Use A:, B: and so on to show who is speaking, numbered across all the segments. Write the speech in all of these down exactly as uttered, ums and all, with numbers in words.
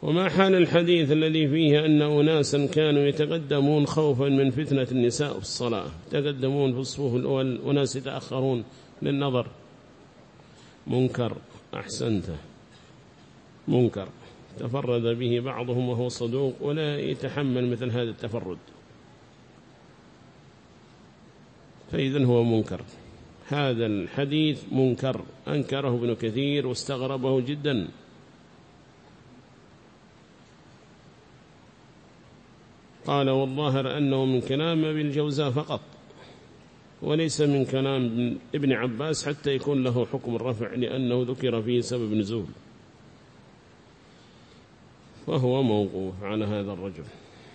A: وما حال الحديث الذي فيه أن أناسا كانوا يتقدمون خوفا من فتنة النساء في الصلاة، يتقدمون في الصفوف الأول وناس يتأخرون للنظر؟ منكر. أحسنته، منكر تفرد به بعضهم وهو صدوق ولا يتحمل مثل هذا التفرد، فإذن هو منكر. هذا الحديث منكر، أنكره ابن كثير واستغربه جدا. قال والظاهر أنه من كلام ابن الجوزاء فقط وليس من كلام ابن عباس حتى يكون له حكم الرفع، لأنه ذكر فيه سبب نزول، وهو موقوف على هذا الرجل.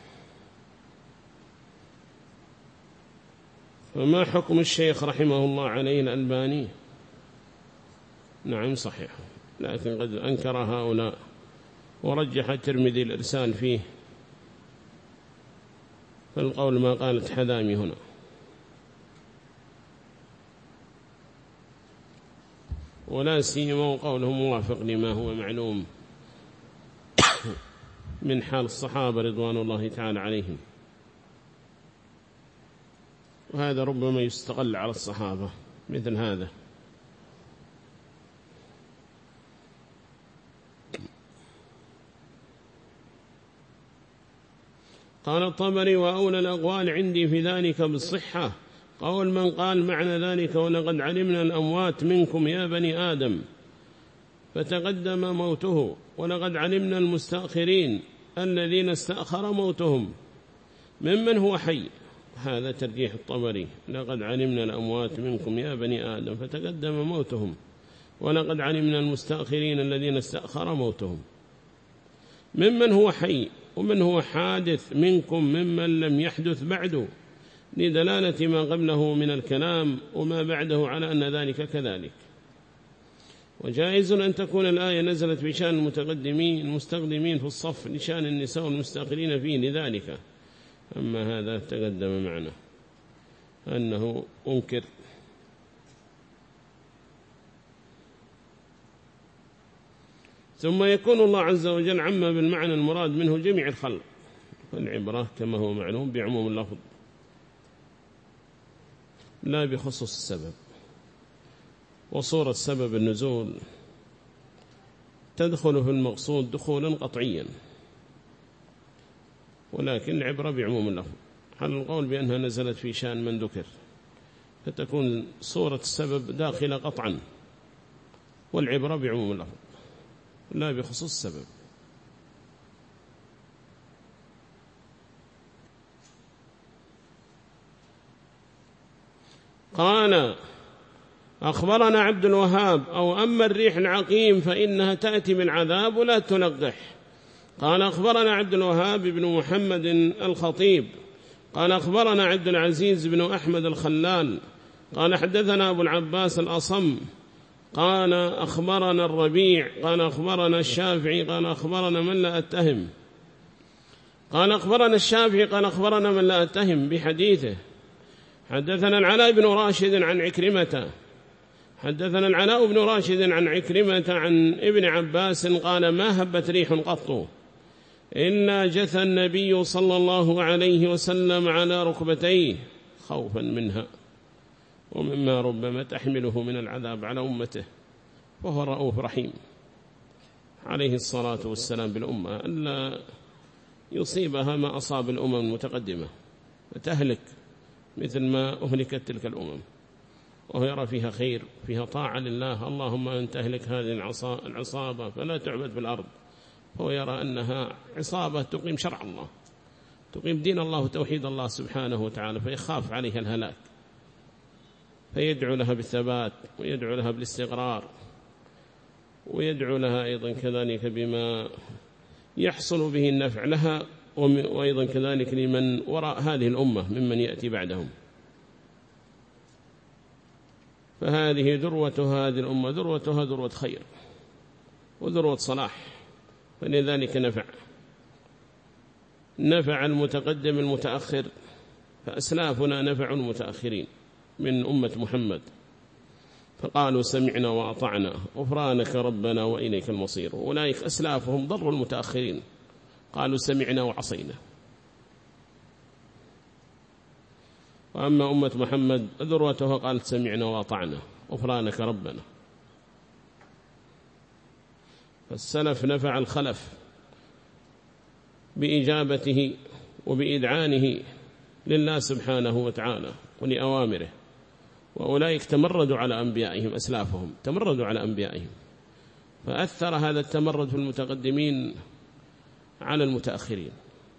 A: فما حكم الشيخ رحمه الله عليه الألباني؟ نعم صحيح، لكن قد أنكر هؤلاء ورجح الترمذي الإرسال فيه، فالقول ما قالت حذامي هنا. ولا سيما قوله موافق لما هو معلوم من حال الصحابة رضوان الله تعالى عليهم، وهذا ربما يستغل على الصحابة مثل هذا. قال الطبري وأولى الأقوال عندي في ذلك بالصحة قول من قال معنى ذلك ولقد علمنا الأموات منكم يا بني آدم فتقدم موته، ولقد علمنا المستأخرين الذين استأخر موتهم ممن هو حي. هذا ترجيح الطبري، لقد علمنا الأموات منكم يا بني آدم فتقدم موتهم، ولقد علمنا المستأخرين الذين استأخر موتهم ممن هو حي ومن هو حادث منكم ممن لم يحدث بعده، لدلالة ما قبله من الكلام وما بعده على أن ذلك كذلك. وجائز أن تكون الآية نزلت بشأن المتقدمين المستقدمين في الصف لشأن النساء والمستأخرين فيه لذلك، أما هذا تقدم معنا أنه أنكر. ثم يكون الله عز وجل عم بالمعنى المراد منه جميع الخلق، فالعبرة كما هو معلوم بعموم اللفظ لا بخصوص السبب. وصورة سبب النزول تدخل في المقصود دخولا قطعيا، ولكن العبرة بعموم اللفظ على القول بأنها نزلت في شأن من ذكر، فتكون صورة السبب داخلة قطعا، والعبرة بعموم اللفظ لا بخصوص السبب. قال أخبرنا عبد الوهاب أو أما الريح العقيم فإنها تأتي بالعذاب ولا تلقح. قال أخبرنا عبد الوهاب بن محمد الخطيب قال أخبرنا عبد العزيز بن أحمد الخلال قال حدثنا أبو العباس الأصم قال أخبرنا الربيع قال أخبرنا الشافعي قال أخبرنا من لا أتهم قال أخبرنا الشافعي قال أخبرنا من لا أتهم بحديثه. حدثنا العلاء بن راشد عن عكرمة حدثنا العلاء بن راشد عن عكرمة عن ابن عباس قال ما هبت ريح قط إلا جثى النبي صلى الله عليه وسلم على ركبتيه خوفا منها ومما ربما تحمله من العذاب على أمته، وهو رؤوف رحيم عليه الصلاة والسلام بالأمة، ألا يصيبها ما أصاب الأمم المتقدمة فتهلك مثل ما أهلكت تلك الأمم، وهو يرى فيها خير فيها طاعة لله. اللهم أن تهلك هذه العصابة فلا تعبد في الأرض، هو يرى أنها عصابة تقيم شرع الله تقيم دين الله وتوحيد الله سبحانه وتعالى، فيخاف عليها الهلاك، فيدعو لها بالثبات ويدعو لها بالاستقرار، ويدعو لها أيضا كذلك بما يحصل به النفع لها، وأيضا كذلك لمن وراء هذه الأمة ممن يأتي بعدهم. فهذه ذروة هذه الأمة، ذروتها ذروة خير وذروة صلاح، فلذلك نفع نفع المتقدم فقالوا سمعنا وأطعنا غفرانك ربنا وإليك المصير. أولئك أسلافهم ضروا المتأخرين، قالوا سمعنا وعصينا. وأما أمة محمد ذروتها قالت سمعنا وأطعنا غفرانك ربنا. فالسلف نفع الخلف بإجابته وبإذعانه لله سبحانه وتعالى ولأوامره، وأولئك تمردوا على أنبيائهم، أسلافهم تمردوا على أنبيائهم، فأثر هذا التمرد في المتقدمين على المتأخرين.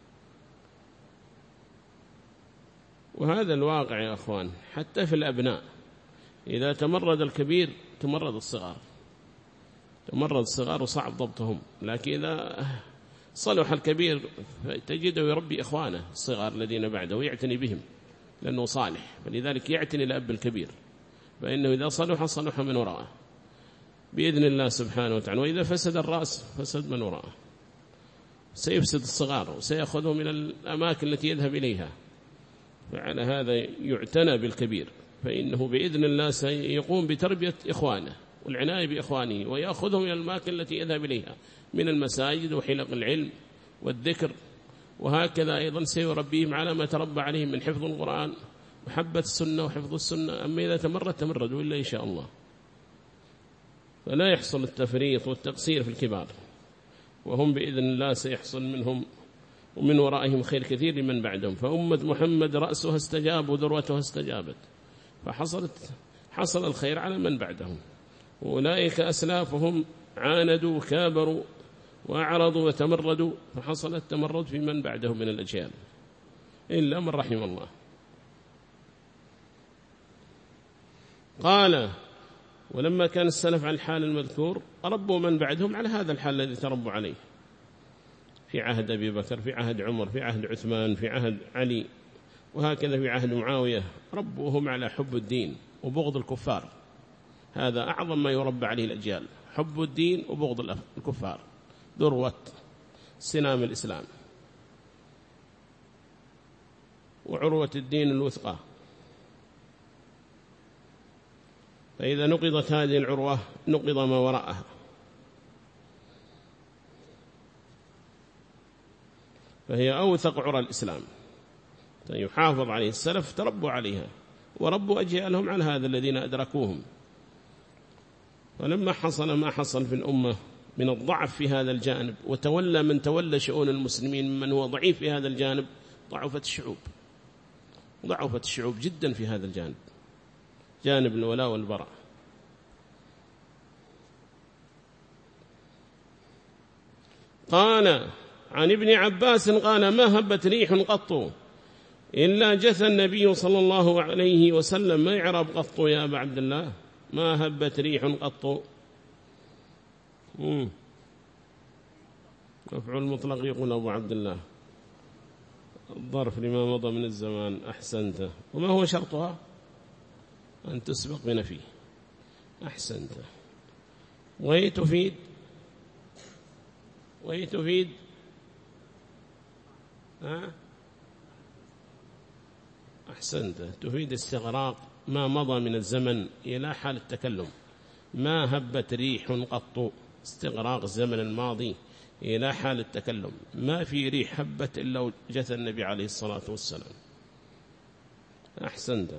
A: وهذا الواقع يا أخوان، حتى في الأبناء إذا تمرد الكبير تمرد الصغار، تمرد الصغار وصعب ضبطهم، لكن إذا صلح الكبير تجده يربي إخوانه الصغار الذين بعده ويعتني بهم لأنه صالح، فلذلك يعتني الأب الكبير، فإنه إذا صلح صلح من وراءه بإذن الله سبحانه وتعالى، وإذا فسد الرأس فسد من وراءه، سيفسد الصغار وسيأخذهم من الأماكن التي يذهب إليها. فعلى هذا يعتنى بالكبير، فإنه بإذن الله سيقوم بتربية إخوانه والعناية بإخوانه، ويأخذهم إلى الأماكن التي يذهب إليها من المساجد وحلق العلم والذكر، وهكذا أيضا سيربيهم على ما تربى عليهم من حفظ القرآن محبة السنة وحفظ السنة. أما إذا تمرد تمردوا إلا إن شاء الله، فلا يحصل التفريط والتقصير في الكبار، وهم بإذن الله سيحصل منهم ومن ورائهم خير كثير لمن بعدهم. فأمة محمد رأسها استجاب وذروتها استجابت، فحصلت حصل الخير على من بعدهم. وأولئك أسلافهم عاندوا وكابروا وأعرضوا وتمردوا، فحصل التمرد في من بعدهم من الأجيال إلا من رحم الله. قال ولما كان السلف على الحال المذكور ربوا من بعدهم على هذا الحال الذي تربوا عليه في عهد أبي بكر، في عهد عمر، في عهد عثمان، في عهد علي، وهكذا في عهد معاوية، ربوهم على حب الدين وبغض الكفار. هذا أعظم ما يربى عليه الأجيال، حب الدين وبغض الكفار، ذروة سنام الإسلام وعروة الدين الوثقى. فإذا نقضت هذه العروة نقض ما وراءها. فهي أوثق عرى الإسلام، يحافظ عليه السلف، تربوا عليها وربوا أجيالهم على هذا الذين أدركوهم. ولما حصل ما حصل في الأمة من الضعف في هذا الجانب، وتولى من تولى شؤون المسلمين من هو ضعيف في هذا الجانب، ضعفت الشعوب، ضعفت الشعوب جدا في هذا الجانب، جانب الولاء والبراء. قال عن ابن عباس قال ما هبت ريح قط إلا جثى النبي صلى الله عليه وسلم. ما يعرب قط يا أبا عبد الله؟ ما هبت ريح قط. مفعول مطلق يقول أبو عبد الله، الظرف لما مضى من الزمان. أحسنت. وما هو شرطها؟ أن تسبق بنفي. أحسنت. وهي تفيد وهي تفيد ها؟ أحسنت. تفيد استغراق ما مضى من الزمن إلى حال التكلم. ما هبت ريح قط، استغراق الزمن الماضي إلى حال التكلم. ما في ريح هبت إلا جثى النبي عليه الصلاة والسلام. أحسنت.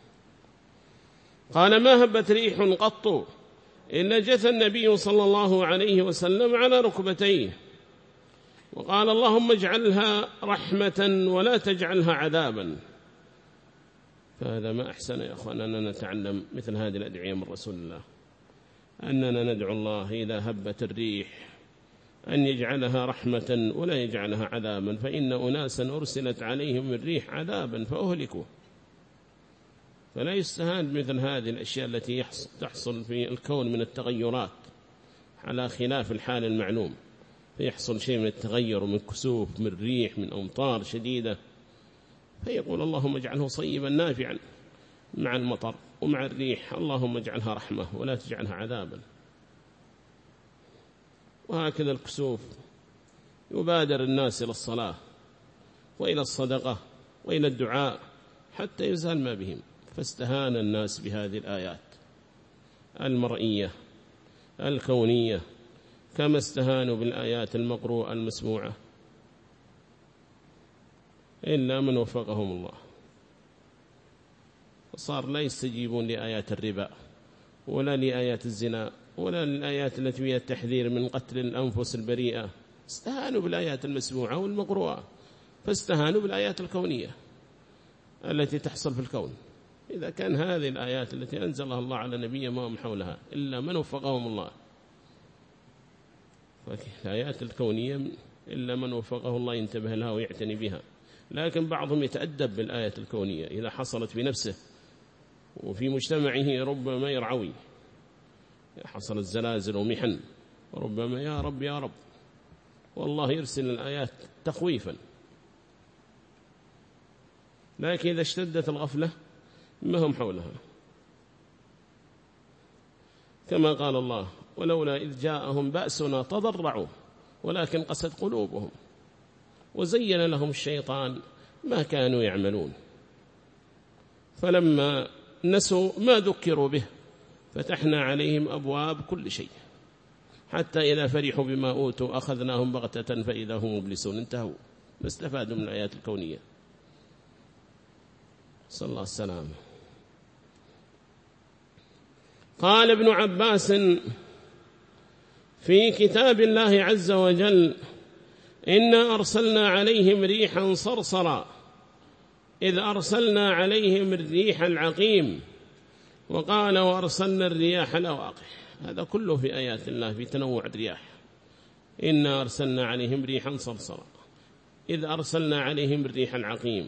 A: قال ما هبت ريح قط إلا جثى النبي صلى الله عليه وسلم على ركبتيه، وقال اللهم اجعلها رحمة ولا تجعلها عذابا. فهذا ما أحسن يا أخوان أننا نتعلم مثل هذه الأدعية من رسول الله، أننا ندعو الله إذا هبت الريح أن يجعلها رحمة ولا يجعلها عذابا، فإن أناسا أرسلت عليهم الريح عذابا فأهلكوا. فلا يستهان مثل هذه الأشياء التي تحصل في الكون من التغيرات على خلاف الحال المعلوم، فيحصل شيء من التغير، من كسوف، من ريح، من أمطار شديدة، فيقول اللهم اجعله صيبا نافعا مع المطر ومع الريح، اللهم اجعلها رحمة ولا تجعلها عذابا. وهكذا الكسوف يبادر الناس إلى الصلاة وإلى الصدقة وإلى الدعاء حتى يزال ما بهم، فاستهان الناس بهذه الآيات. المرئية الكونية، كما استهانوا بالآيات المقروءة المسموعة، إلا من وفقهم الله. صار لا يستجيبون لآيات الربا ولا لآيات الزنا ولا للآيات التي فيها التحذير من قتل الأنفس البريئة، استهانوا بالآيات المسموعة والمقروءة، فاستهانوا بالآيات الكونية التي تحصل في الكون. إذا كان هذه الآيات التي أنزلها الله على نبيه ما هم حولها إلا من وفقهم الله، الآيات الكونية إلا من وفقه الله ينتبه لها ويعتني بها. لكن بعضهم يتأدب بالآية الكونية إذا حصلت في نفسه وفي مجتمعه، ربما يرعوي، حصلت زلازل ومحن، وربما يا رب يا رب، والله يرسل الآيات تخويفا. لكن إذا اشتدت الغفلة ما هم حولها، كما قال الله: ولولا إذ جاءهم بأسنا تضرعوا ولكن قست قلوبهم وزين لهم الشيطان ما كانوا يعملون فلما نسوا ما ذكروا به فتحنا عليهم أبواب كل شيء حتى إذا فرحوا بما أوتوا أخذناهم بغتة فإذا هم مبلسون. انتهوا، ما استفادوا من الآيات الكونية. صلى الله عليه وسلم. قال ابن عباس في كتاب الله عز وجل: إنا أرسلنا عليهم ريحا صرصرا إذ أرسلنا عليهم الريح العقيم، وقال: وأرسلنا الرياح لواقح. هذا كله في آيات الله في تنوع الرياح. إنا أرسلنا عليهم ريحا صرصرا إذ أرسلنا عليهم الريح العقيم،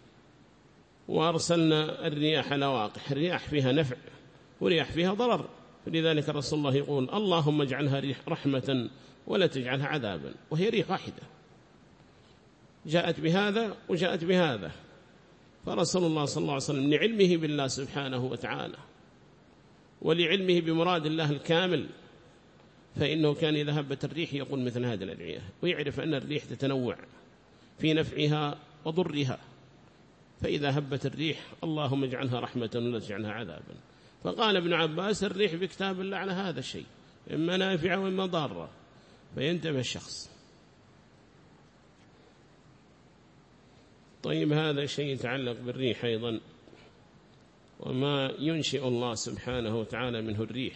A: وأرسلنا الرياح لواقح. الرياح فيها نفع ورياح فيها ضرر، فلذلك رسول الله يقول: اللهم اجعلها ريح رحمة ولا تجعلها عذابا، وهي ريح واحدة جاءت بهذا وجاءت بهذا. فرسول الله صلى الله عليه وسلم لعلمه بالله سبحانه وتعالى ولعلمه بمراد الله الكامل، فإنه كان إذا هبت الريح يقول مثل هذه الأدعية، ويعرف أن الريح تتنوع في نفعها وضرها، فإذا هبت الريح اللهم اجعلها رحمة ولا تجعلها عذابا. فقال ابن عباس: الريح بكتاب الله على هذا الشيء، إما نافعة وإما ضارة، فينتبه الشخص. طيب، هذا شيء يتعلق بالريح أيضا، وما ينشئ الله سبحانه وتعالى منه الريح.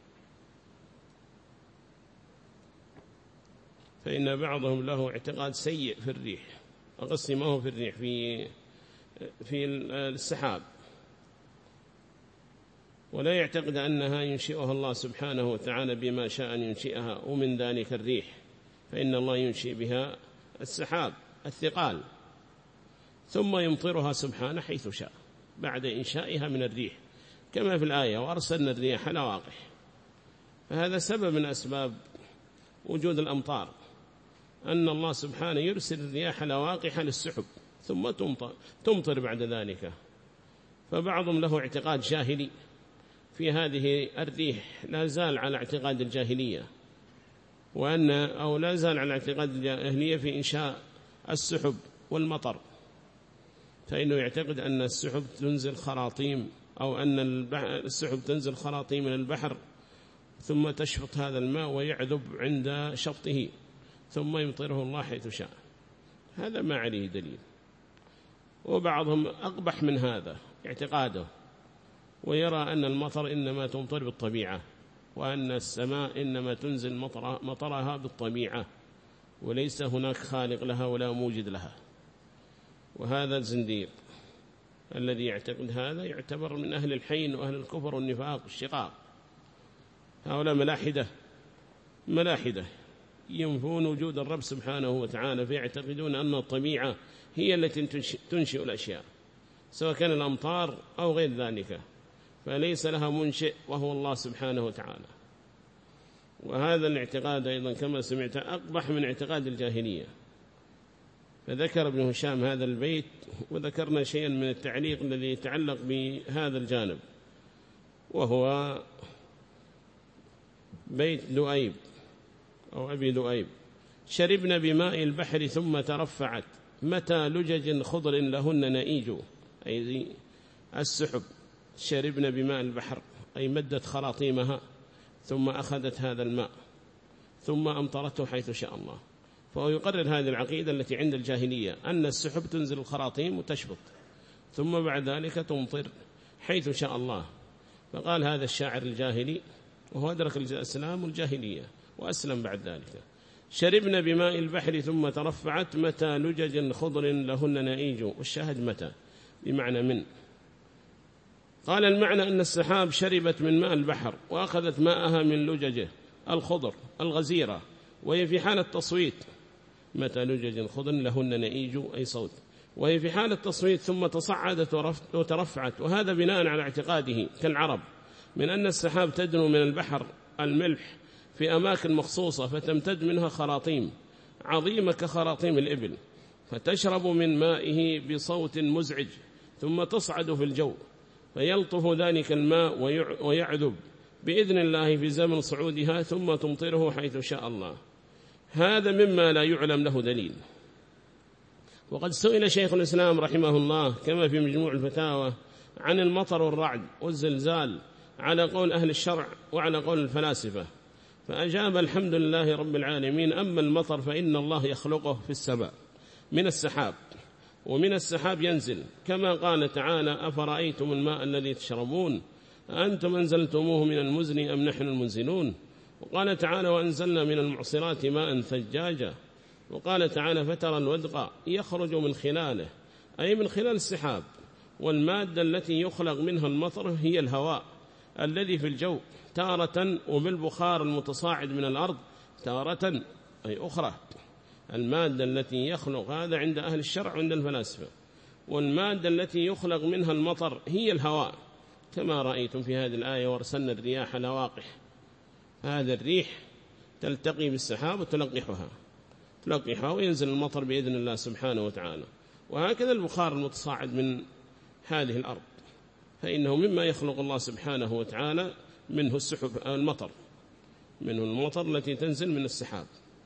A: فإن بعضهم له اعتقاد سيء في الريح، أقصي ما هو في الريح، في في السحاب، ولا يعتقد أنها ينشئها الله سبحانه وتعالى بما شاء أن ينشئها، ومن ذلك الريح، فإن الله ينشئ بها السحاب الثقال ثم يمطرها سبحانه حيث شاء بعد إنشائها من الريح، كما في الآية: وأرسلنا الرياح لواقح. فهذا سبب من أسباب وجود الأمطار، أن الله سبحانه يرسل الرياح لواقح للسحب ثم تمطر, تمطر بعد ذلك. فبعضهم له اعتقاد جاهلي في هذه الريح، لا زال على اعتقاد الجاهلية، وأن أو لا زال على اعتقاد الجاهلية في إنشاء السحب والمطر، فإنه يعتقد أن السحب تنزل خراطيم، أو أن السحب تنزل خراطيم من البحر ثم تشفط هذا الماء ويعذب عند شفطه ثم يمطره الله حيث شاء. هذا ما عليه دليل. وبعضهم أقبح من هذا اعتقاده، ويرى أن المطر إنما تمطر بالطبيعة، وأن السماء إنما تنزل مطرها بالطبيعة، وليس هناك خالق لها ولا موجد لها. وهذا الزنديق الذي يعتقد هذا يعتبر من أهل الحين وأهل الكفر والنفاق والشقاق. هؤلاء ملاحدة ملاحدة ينفون وجود الرب سبحانه وتعالى، فيعتقدون أن الطبيعة هي التي تنشئ الأشياء، سواء كان الأمطار أو غير ذلك، فليس لها منشئ وهو الله سبحانه وتعالى. وهذا الاعتقاد أيضا كما سمعت أقبح من اعتقاد الجاهلية. فذكر ابن هشام هذا البيت، وذكرنا شيئا من التعليق الذي يتعلق بهذا الجانب، وهو بيت لؤيب أو أبي لؤيب: شربنا بماء البحر ثم ترفعت متى لجج خضر لهن نئيج، أي السحب. شربنا بماء البحر أي مدت خراطيمها ثم أخذت هذا الماء ثم أمطرته حيث شاء الله. فهو يقرر هذه العقيدة التي عند الجاهلية أن السحب تنزل الخراطيم وتشبط ثم بعد ذلك تمطر حيث شاء الله. فقال هذا الشاعر الجاهلي وهو أدرك الإسلام والجاهلية وأسلم بعد ذلك: شربنا بماء البحر ثم ترفعت متى لجج خضر لهن نائج. والشاهد متى بمعنى من. قال المعنى أن السحاب شربت من ماء البحر وأخذت ماءها من لججه الخضر الغزيرة، وهي في حالة تصويت. متى لجج خضر لهن نائج أي صوت، وهي في حالة تصويت ثم تصعدت وترفعت. وهذا بناء على اعتقاده كالعرب من أن السحاب تدنو من البحر الملح في أماكن مخصوصة فتمتد منها خراطيم عظيمة كخراطيم الإبل، فتشرب من مائه بصوت مزعج ثم تصعد في الجو فيلطف ذلك الماء ويعذب بإذن الله في زمن صعودها ثم تمطره حيث شاء الله. هذا مما لا يعلم له دليل. وقد سئل شيخ الإسلام رحمه الله كما في مجموع الفتاوى عن المطر والرعد والزلزال على قول أهل الشرع وعلى قول الفلاسفة، فأجاب: الحمد لله رب العالمين، أما المطر فإن الله يخلقه في السماء من السحاب، ومن السحاب ينزل كما قال تعالى: أفرأيتم الماء الذي تشربون أنتم أنزلتموه من المزن أم نحن المنزلون. وقال تعالى: وأنزلنا من المعصرات ماء ثجاجا. وقال تعالى: فترى الودق يخرج من خلاله أي من خلال السحاب. والمادة التي يخلق منها المطر هي الهواء الذي في الجو تارة، وبالبخار المتصاعد من الأرض تارة أي أخرى. المادة التي يخلق هذا عند أهل الشرع وعند الفلاسفة، والمادة التي يخلق منها المطر هي الهواء كما رأيتم في هذه الآية: وارسلنا الرياح لواقح. هذا الريح تلتقي بالسحاب وتلقحها تلقحها وينزل المطر بإذن الله سبحانه وتعالى. وهكذا البخار المتصاعد من هذه الأرض فإنه مما يخلق الله سبحانه وتعالى منه السحب المطر منه المطر التي تنزل من السحاب.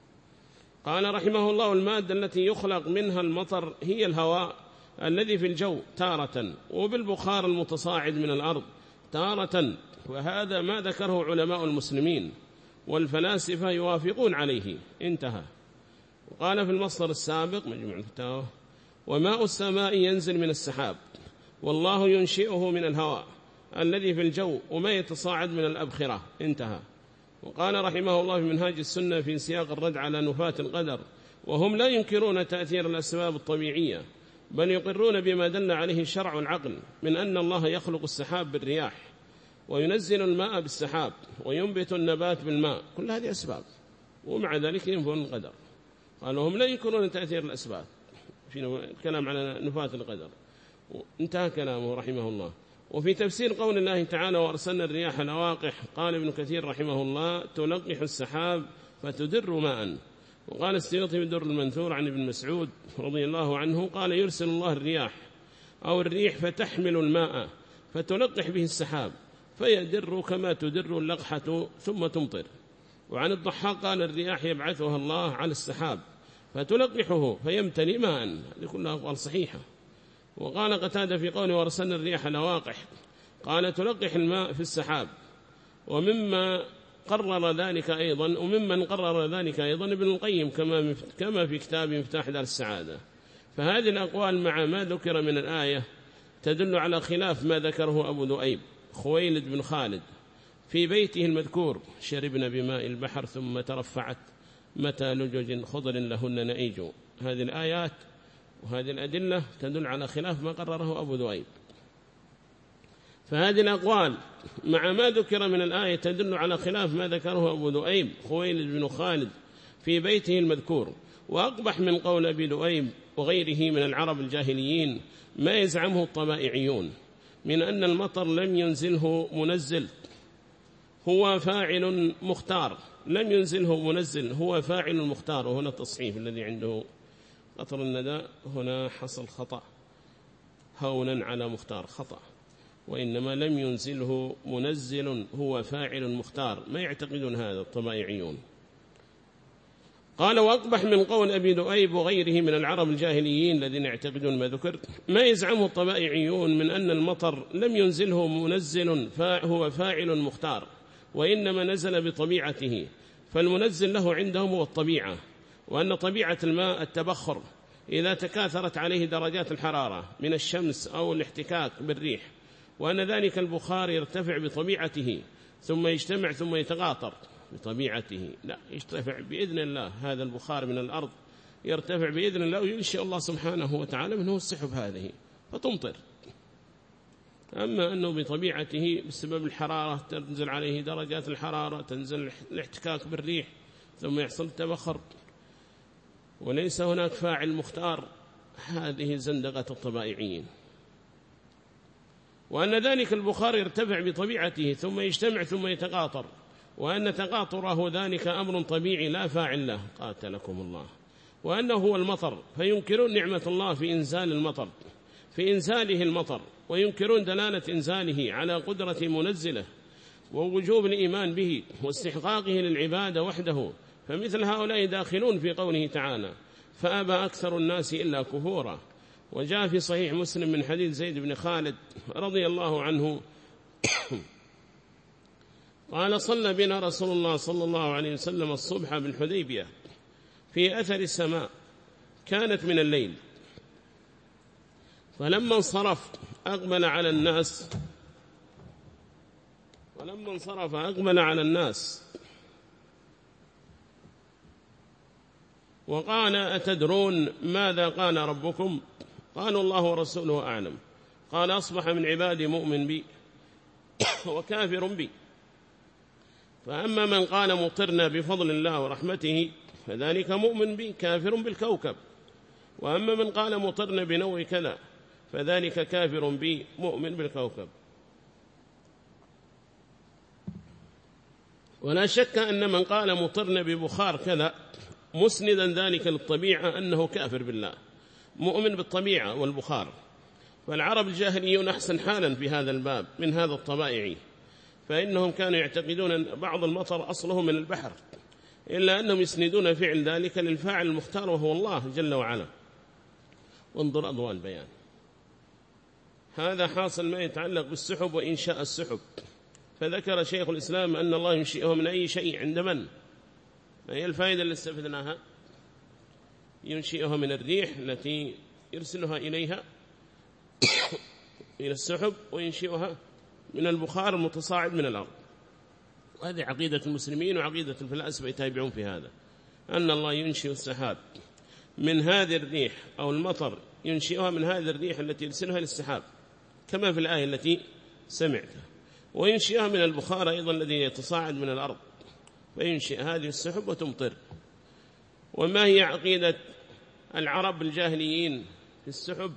A: قال رحمه الله: المادة التي يخلق منها المطر هي الهواء الذي في الجو تارة، وبالبخار المتصاعد من الأرض تارة. وهذا ما ذكره علماء المسلمين والفلاسفة يوافقون عليه. انتهى. وقال في المصدر السابق مجموع الفتاوى: وماء السماء ينزل من السحاب، والله ينشئه من الهواء الذي في الجو وما يتصاعد من الأبخرة. انتهى. وقال رحمه الله في منهاج السنة في سياق الرد على نفاة القدر: وهم لا ينكرون تأثير الأسباب الطبيعية، بل يقرون بما دل عليه الشرع والعقل من أن الله يخلق السحاب بالرياح وينزل الماء بالسحاب وينبت النبات بالماء، كل هذه أسباب، ومع ذلك ينفون القدر. قالوا هم لا ينكرون تأثير الأسباب في الكلام على نفاة القدر. انتهى كلامه رحمه الله. وفي تفسير قول الله تعالى: وأرسلنا الرياح لواقح، قال ابن كثير رحمه الله: تلقح السحاب فتدر ماء. وقال السيوطي بالدر المنثور عن ابن مسعود رضي الله عنه قال: يرسل الله الرياح أو الريح فتحمل الماء فتلقح به السحاب فيدر كما تدر اللقحة ثم تمطر. وعن الضحاك قال: الرياح يبعثها الله على السحاب فتلقحه فيمتلئ ماء. هذه كلها أقوال صحيحة. وقال قتادة في قوله: وارسلنا الرياح لواقح، قال: تلقح الماء في السحاب. ومما قرر ذلك أيضا وممن قرر ذلك أيضا ابن القيم كما كما في كتاب مفتاح دار السعادة. فهذه الأقوال مع ما ذكر من الآية تدل على خلاف ما ذكره أبو ذؤيب خويلد بن خالد في بيته المذكور: شربنا بماء البحر ثم ترفعت متى لجج خضر لهن نائج. هذه الآيات وهذه الأدلة تدل على خلاف ما قرره أبو ذؤيب. فهذه الأقوال مع ما ذكر من الآية تدل على خلاف ما ذكره أبو ذؤيب خويلد بن خالد في بيته المذكور. وأقبح من قول أبي ذؤيب وغيره من العرب الجاهليين ما يزعمه الطبائعيون من أن المطر لم ينزله منزل هو فاعل مختار، لم ينزله منزل هو فاعل مختار. وهنا التصحيف الذي عنده قطر الندى هنا حصل خطأ، هونا على مختار خطأ، وإنما لم ينزله منزل هو فاعل مختار. ما يعتقدون هذا الطبائعيون. قال وأقبح من قول أبي دؤيب وغيره من العرب الجاهليين الذين يعتقدون ما ذكر ما يزعمه الطبائعيون من أن المطر لم ينزله منزل فهو فاعل مختار، وإنما نزل بطبيعته، فالمنزل له عندهم هو الطبيعة، وأن طبيعة الماء التبخر إذا تكاثرت عليه درجات الحرارة من الشمس أو الاحتكاك بالريح، وأن ذلك البخار يرتفع بطبيعته ثم يجتمع ثم يتغاطر بطبيعته. لا، يرتفع بإذن الله، هذا البخار من الأرض يرتفع بإذن الله وينشئ الله سبحانه وتعالى منه السحب هذه فتمطر. أما أنه بطبيعته بسبب الحرارة تنزل عليه درجات الحرارة، تنزل الاحتكاك بالريح ثم يحصل تبخر وليس هناك فاعل مختار، هذه زندقة الطبائعيين. وأن ذلك البخار يرتفع بطبيعته ثم يجتمع ثم يتقاطر، وأن تقاطره ذلك أمر طبيعي لا فاعل له، قاتلكم الله. وأنه هو المطر، فينكرون نعمة الله في إنزال المطر في إنزاله المطر، وينكرون دلالة إنزاله على قدرة منزله ووجوب الإيمان به واستحقاقه للعبادة وحده. فمثل هؤلاء داخلون في قوله تعالى فأبى أكثر الناس إلا كفورا. وجاء في صحيح مسلم من حديث زيد بن خالد رضي الله عنه قال صلى بنا رسول الله صلى الله عليه وسلم الصبح بالحديبية في أثر السماء، كانت من الليل، فلما انصرف أقبل على الناس ولما انصرف أقبل على الناس وقال أتدرون ماذا قال ربكم؟ قالوا الله ورسوله أعلم. قال أصبح من عبادي مؤمن بي وكافر بي، فأما من قال مطرنا بفضل الله ورحمته فذلك مؤمن بي كافر بالكوكب، وأما من قال مطرنا بنوع كذا فذلك كافر بي مؤمن بالكوكب. ولا شك أن من قال مطرنا ببخار كذا مسندا ذلك للطبيعة أنه كافر بالله مؤمن بالطبيعة والبخار. فالعرب الجاهليون أحسن حالا في هذا الباب من هذا الطبائعي، فإنهم كانوا يعتقدون أن بعض المطر أصله من البحر، إلا أنهم يسندون فعل ذلك للفاعل المختار وهو الله جل وعلا. وانظر أضواء البيان. هذا حاصل ما يتعلق بالسحب وإنشاء السحب. فذكر شيخ الإسلام أن الله ينشئه من أي شيء عند من؟ ما هي الفائدة اللي استفدناها؟ ينشئها من الريح التي يرسلها إليها إلى السحب، وينشئها من البخار المتصاعد من الأرض. وهذه عقيدة المسلمين وعقيدة الفلاسفة يتابعون في هذا، أن الله ينشئ السحاب من هذه الريح، أو المطر ينشئها من هذه الريح التي يرسلها للسحاب كما في الآية التي سمعتها، وينشئها من البخار أيضا الذي يتصاعد من الأرض، فينشئ هذه السحب وتمطر. وما هي عقيدة العرب الجاهليين في السحب؟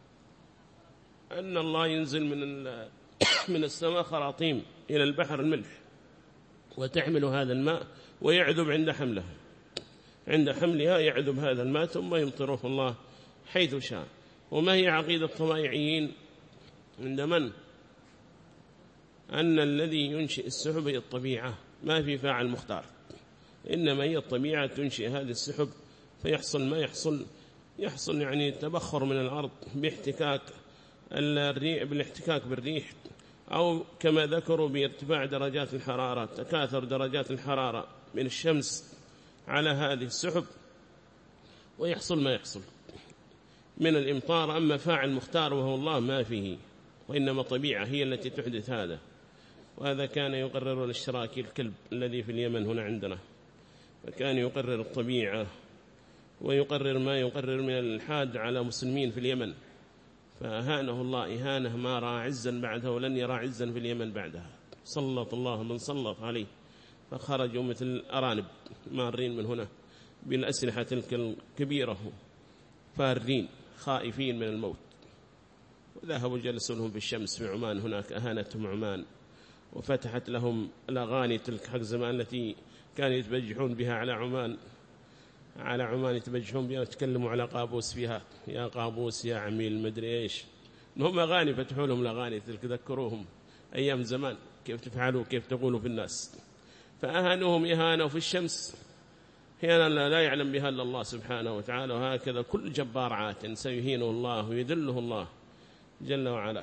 A: أن الله ينزل من من السماء خراطيم إلى البحر الملح، وتحمل هذا الماء ويعذب عند حملها عند حملها يعذب هذا الماء ثم يمطره الله حيث شاء. وما هي عقيدة الطبائعيين عند من؟ أن الذي ينشئ السحب هي الطبيعة، ما في فاعل مختار، إنما هي الطبيعة تنشئ هذه السحب، فيحصل ما يحصل يحصل يعني تبخر من الأرض باحتكاك الريح بالاحتكاك بالريح، أو كما ذكروا بارتفاع درجات الحرارة، تكاثر درجات الحرارة من الشمس على هذه السحب، ويحصل ما يحصل من الإمطار. أما فاعل مختار وهو الله ما فيه، وإنما طبيعة هي التي تحدث هذا. وهذا كان يقرر الاشتراكي الكلب الذي في اليمن هنا عندنا، فكان يقرر الطبيعة ويقرر ما يقرر من الحاد على مسلمين في اليمن، فأهانه الله إهانة ما رأى عزا بعدها ولن يرى عزا في اليمن بعدها. سلط الله من سلط عليه، فخرجوا مثل الأرانب مارين من هنا بالأسلحة تلك الكبيرة، فارين خائفين من الموت، وذهبوا جلسوا لهم في الشمس في عمان. هناك أهانتهم عمان وفتحت لهم الأغاني تلك حق زمان التي كانوا يتبجحون بها على عمان على عمان يتبجحون بها ويتكلموا على قابوس فيها، يا قابوس يا عميل مدري إيش. هم أغاني فتحوا لهم الأغاني تلك، ذكروهم أيام زمان كيف تفعلوا كيف تقولوا في الناس. فأهانوهم إهانة في الشمس، أحيانا لا يعلم بها إلا الله سبحانه وتعالى، وهكذا كل جبار عات سيهينه الله ويذله الله جل وعلا.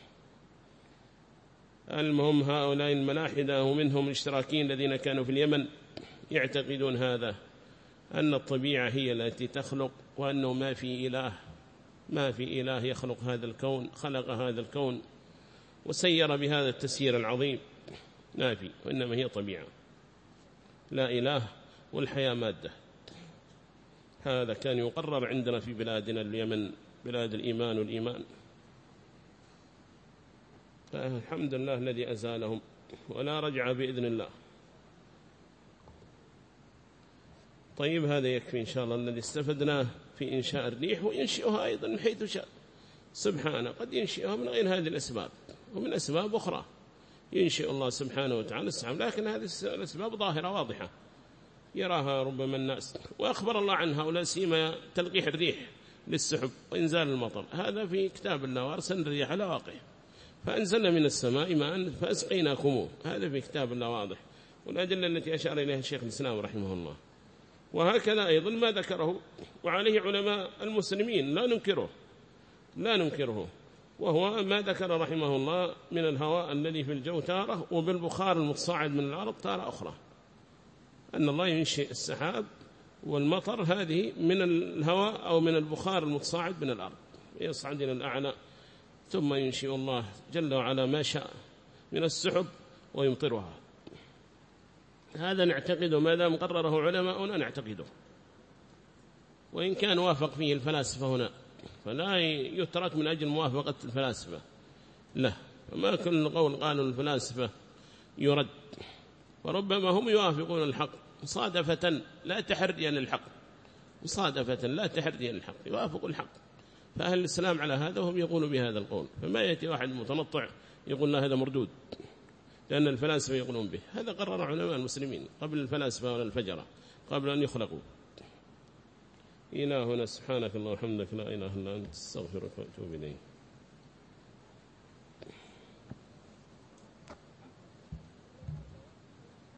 A: المهم هؤلاء الملاحدة ومنهم الاشتراكين الذين كانوا في اليمن يعتقدون هذا، أن الطبيعة هي التي تخلق، وأنه ما في إله ما في إله يخلق هذا الكون، خلق هذا الكون وسير بهذا التسيير العظيم، ما في، وإنما هي طبيعة، لا إله والحياة مادة. هذا كان يقرر عندنا في بلادنا اليمن، بلاد الإيمان والإيمان. الحمد لله الذي أزالهم ولا رجع بإذن الله. طيب هذا يكفي إن شاء الله الذي استفدناه في إنشاء الريح، وينشئها أيضا من حيث شاء سبحانه، قد ينشئها من غير هذه الأسباب ومن أسباب أخرى ينشئ الله سبحانه وتعالى السحاب، لكن هذه الأسباب ظاهرة واضحة يراها ربما الناس. وأخبر الله عنها ولا سيما تلقيح الريح للسحب وإنزال المطر، هذا في كتاب الله، وأرسلنا الريح على واقع فأنزلنا من السماء ماء فأسقيناكموه، هذا في كتاب الله واضح، والأدلة التي أشار إليها الشيخ الإسلام رحمه الله. وهكذا أيضا ما ذكره وعليه علماء المسلمين لا ننكره لا ننكره وهو ما ذكر رحمه الله من الهواء الذي في الجو تارة، وبالبخار المتصاعد من الأرض تارة أخرى، أن الله ينشئ السحاب والمطر هذه من الهواء أو من البخار المتصاعد من الأرض يصعد إلى الأعلى، ثم ينشئ الله جل وعلا ما شاء من السحب ويمطرها. هذا نعتقده ما دام قرره علماؤنا نعتقده، وإن كان وافق فيه الفلاسفة هنا فلا يترك من أجل موافقة الفلاسفة، لا، فما كل قول قالوا الفلاسفة يرد، وربما هم يوافقون الحق مصادفة لا تحريا للحق، مصادفة لا تحريا للحق يوافق الحق. فأهل الإسلام على هذا وهم يقولوا بهذا القول، فما يأتي واحد متنطع يقول لا هذا مردود لأن الفلاسفة يقولون به. هذا قرر علماء المسلمين قبل الفلاسفة ولا الفجرة، قبل أن يخلقوا. إلهنا سبحانك اللهم وبحمدك لا إله إلا أنت استغفرك وأتوب إليك.